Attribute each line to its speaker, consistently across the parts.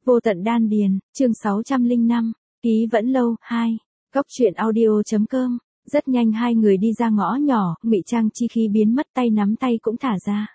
Speaker 1: Vô tận đan điền, chương 605, ký vẫn lâu, 2, góc truyện audio.com. Rất nhanh hai người đi ra ngõ nhỏ, ngụy trang chi khí biến mất, tay nắm tay cũng thả ra.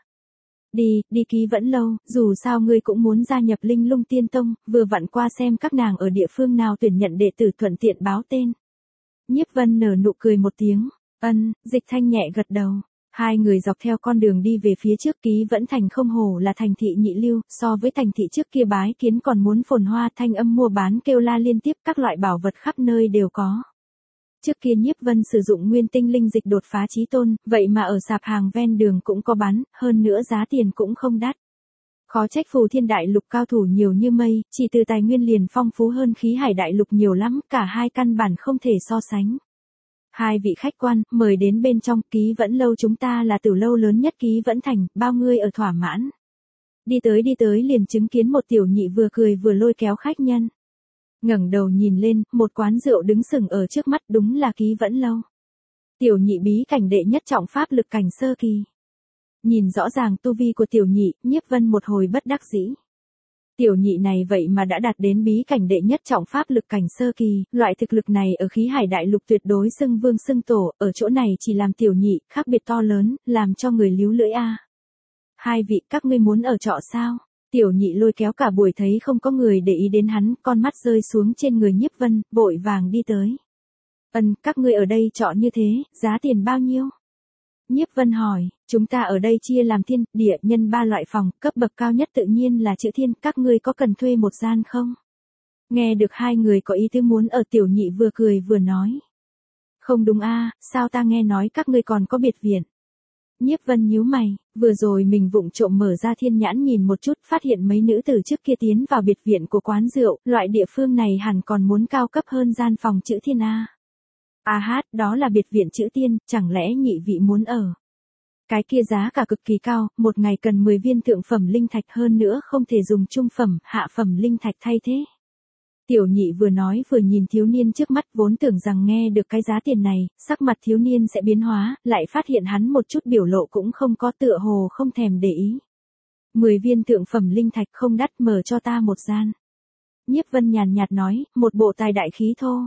Speaker 1: Đi ký vẫn lâu, dù sao ngươi cũng muốn gia nhập Linh Lung Tiên Tông, vừa vặn qua xem các nàng ở địa phương nào tuyển nhận đệ tử thuận tiện báo tên. Nhiếp Vân nở nụ cười một tiếng, Dịch Thanh nhẹ gật đầu. Hai người dọc theo con đường đi về phía trước. Ký Vẫn Thành không hổ là thành thị nhị lưu, so với thành thị trước kia bái kiến còn muốn phồn hoa, thanh âm mua bán kêu la liên tiếp, các loại bảo vật khắp nơi đều có. Trước kia Nhiếp Vân sử dụng nguyên tinh linh dịch đột phá chí tôn, vậy mà ở sạp hàng ven đường cũng có bán, hơn nữa giá tiền cũng không đắt. Khó trách Phù Thiên Đại Lục cao thủ nhiều như mây, chỉ từ tài nguyên liền phong phú hơn Khí Hải Đại Lục nhiều lắm, cả hai căn bản không thể so sánh. Hai vị khách quan, mời đến bên trong. Ký Vẫn lâu chúng ta là tử lâu lớn nhất Ký Vẫn Thành, bao ngươi ở thỏa mãn. Đi tới liền chứng kiến một tiểu nhị vừa cười vừa lôi kéo khách nhân. Ngẩng đầu nhìn lên, một quán rượu đứng sừng ở trước mắt, đúng là Ký Vẫn lâu. Tiểu nhị bí cảnh đệ nhất trọng pháp lực cảnh sơ kỳ. Nhìn rõ ràng tu vi của tiểu nhị, Nhiếp Vân một hồi bất đắc dĩ. Tiểu nhị này vậy mà đã đạt đến bí cảnh đệ nhất trọng pháp lực cảnh sơ kỳ, loại thực lực này ở Khí Hải Đại Lục tuyệt đối xưng vương xưng tổ, ở chỗ này chỉ làm tiểu nhị, khác biệt to lớn, làm cho người líu lưỡi a. Hai vị, các ngươi muốn ở trọ sao? Tiểu nhị lôi kéo cả buổi thấy không có người để ý đến hắn, con mắt rơi xuống trên người Nhiếp Vân, vội vàng đi tới. Các ngươi ở đây trọ như thế, giá tiền bao nhiêu? Nhiếp Vân hỏi, chúng ta ở đây chia làm thiên, địa, nhân 3 loại phòng, cấp bậc cao nhất tự nhiên là chữ thiên, các ngươi có cần thuê một gian không? Nghe được hai người có ý tứ muốn ở, tiểu nhị vừa cười vừa nói. Không đúng a, sao ta nghe nói các ngươi còn có biệt viện? Nhiếp Vân nhíu mày, vừa rồi mình vụng trộm mở ra thiên nhãn nhìn một chút, phát hiện mấy nữ tử trước kia tiến vào biệt viện của quán rượu, loại địa phương này hẳn còn muốn cao cấp hơn gian phòng chữ thiên a. Đó là biệt viện chữ tiên, chẳng lẽ nhị vị muốn ở? Cái kia giá cả cực kỳ cao, một ngày cần 10 viên thượng phẩm linh thạch, hơn nữa không thể dùng trung phẩm, hạ phẩm linh thạch thay thế. Tiểu nhị vừa nói vừa nhìn thiếu niên trước mắt, vốn tưởng rằng nghe được cái giá tiền này, sắc mặt thiếu niên sẽ biến hóa, lại phát hiện hắn một chút biểu lộ cũng không có, tựa hồ không thèm để ý. 10 viên thượng phẩm linh thạch không đắt, mở cho ta một gian. Nhiếp Vân nhàn nhạt nói, một bộ tài đại khí thô.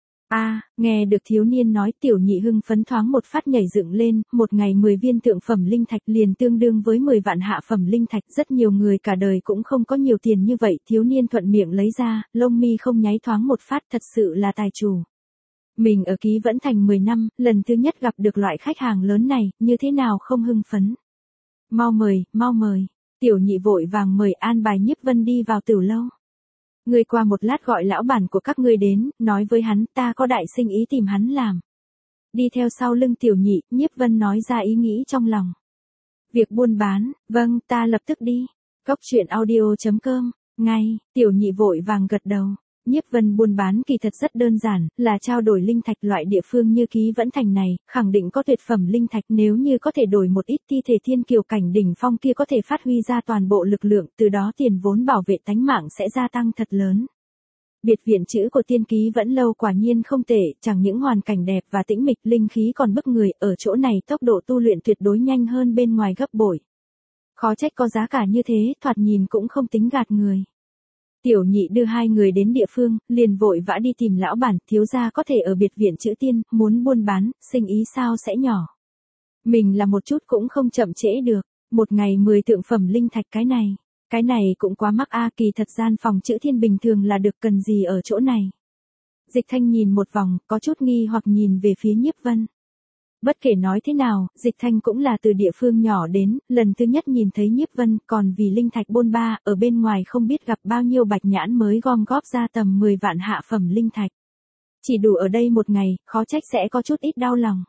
Speaker 1: Nghe được thiếu niên nói, tiểu nhị hưng phấn thoáng một phát nhảy dựng lên, một ngày 10 viên thượng phẩm linh thạch liền tương đương với 10 vạn hạ phẩm linh thạch, rất nhiều người cả đời cũng không có nhiều tiền như vậy, thiếu niên thuận miệng lấy ra, lông mi không nháy thoáng một phát, thật sự là tài chủ. Mình ở Ký Vẫn Thành 10 năm, lần thứ nhất gặp được loại khách hàng lớn này, như thế nào không hưng phấn. Mau mời, tiểu nhị vội vàng mời, an bài Nhiếp Vân đi vào tử lâu. Ngươi qua một lát gọi lão bản của các ngươi đến, nói với hắn, ta có đại sinh ý tìm hắn làm. Đi theo sau lưng tiểu nhị, Nhiếp Vân nói ra ý nghĩ trong lòng. Việc buôn bán, vâng, ta lập tức đi. Góc truyện audio.com, ngay, tiểu nhị vội vàng gật đầu. Nhiếp Vân buôn bán kỳ thật rất đơn giản, là trao đổi linh thạch. Loại địa phương như Ký Vẫn Thành này, khẳng định có tuyệt phẩm linh thạch, nếu như có thể đổi một ít thi thể thiên kiều cảnh đỉnh phong kia có thể phát huy ra toàn bộ lực lượng, từ đó tiền vốn bảo vệ tánh mạng sẽ gia tăng thật lớn. Biệt viện chữ của tiên Ký Vẫn lâu quả nhiên không tệ, chẳng những hoàn cảnh đẹp và tĩnh mịch, linh khí còn bức người, ở chỗ này tốc độ tu luyện tuyệt đối nhanh hơn bên ngoài gấp bội. Khó trách có giá cả như thế, thoạt nhìn cũng không tính gạt người. Tiểu nhị đưa hai người đến địa phương, liền vội vã đi tìm lão bản, thiếu gia có thể ở biệt viện chữ tiên, muốn buôn bán, sinh ý sao sẽ nhỏ. Mình là một chút cũng không chậm trễ được, một ngày 10 thượng phẩm linh thạch, cái này cũng quá mắc a. Kỳ thật gian phòng chữ thiên bình thường là được, cần gì ở chỗ này. Dịch Thanh nhìn một vòng, có chút nghi hoặc nhìn về phía Nhiếp Vân. Bất kể nói thế nào, Dịch Thanh cũng là từ địa phương nhỏ đến, lần thứ nhất nhìn thấy Nhiếp Vân, còn vì linh thạch bôn ba, ở bên ngoài không biết gặp bao nhiêu bạch nhãn mới gom góp ra tầm 10 vạn hạ phẩm linh thạch. Chỉ đủ ở đây một ngày, khó trách sẽ có chút ít đau lòng.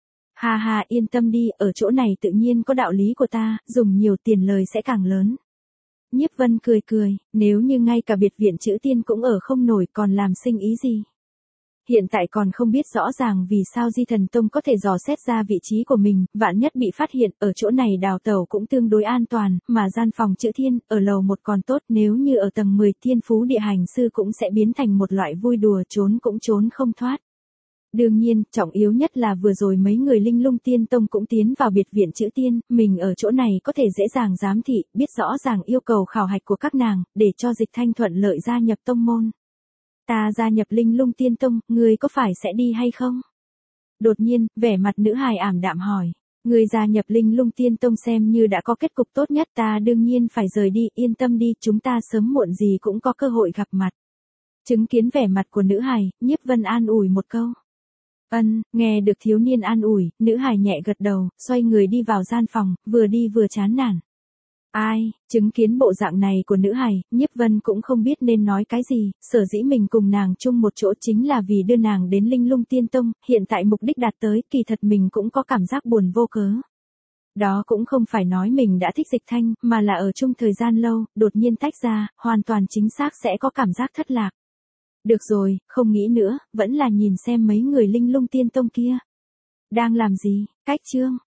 Speaker 1: Yên tâm đi, ở chỗ này tự nhiên có đạo lý của ta, dùng nhiều tiền lời sẽ càng lớn. Nhiếp Vân cười, nếu như ngay cả biệt viện chữ tiên cũng ở không nổi, còn làm sinh ý gì. Hiện tại còn không biết rõ ràng vì sao Di Thần Tông có thể dò xét ra vị trí của mình, vạn nhất bị phát hiện, ở chỗ này đào tẩu cũng tương đối an toàn, mà gian phòng chữ thiên, ở lầu 1 còn tốt, nếu như ở tầng 10, thiên phú địa hành sư cũng sẽ biến thành một loại vui đùa, trốn cũng trốn không thoát. Đương nhiên, trọng yếu nhất là vừa rồi mấy người Linh Lung Tiên Tông cũng tiến vào biệt viện chữ tiên, mình ở chỗ này có thể dễ dàng giám thị, biết rõ ràng yêu cầu khảo hạch của các nàng, để cho Dịch Thanh thuận lợi gia nhập tông môn. Ta gia nhập Linh Lung Tiên Tông, ngươi có phải sẽ đi hay không? Đột nhiên, vẻ mặt nữ hài ảm đạm hỏi. Ngươi gia nhập Linh Lung Tiên Tông xem như đã có kết cục tốt nhất, ta đương nhiên phải rời đi, yên tâm đi, chúng ta sớm muộn gì cũng có cơ hội gặp mặt. Chứng kiến vẻ mặt của nữ hài, Nhiếp Vân an ủi một câu. Nghe được thiếu niên an ủi, nữ hài nhẹ gật đầu, xoay người đi vào gian phòng, vừa đi vừa chán nản. Chứng kiến bộ dạng này của nữ hài, Nhiếp Vân cũng không biết nên nói cái gì, sở dĩ mình cùng nàng chung một chỗ chính là vì đưa nàng đến Linh Lung Tiên Tông, hiện tại mục đích đạt tới, kỳ thật mình cũng có cảm giác buồn vô cớ. Đó cũng không phải nói mình đã thích Dịch Thanh, mà là ở chung thời gian lâu, đột nhiên tách ra, hoàn toàn chính xác sẽ có cảm giác thất lạc. Được rồi, không nghĩ nữa, vẫn là nhìn xem mấy người Linh Lung Tiên Tông kia đang làm gì. Cách chương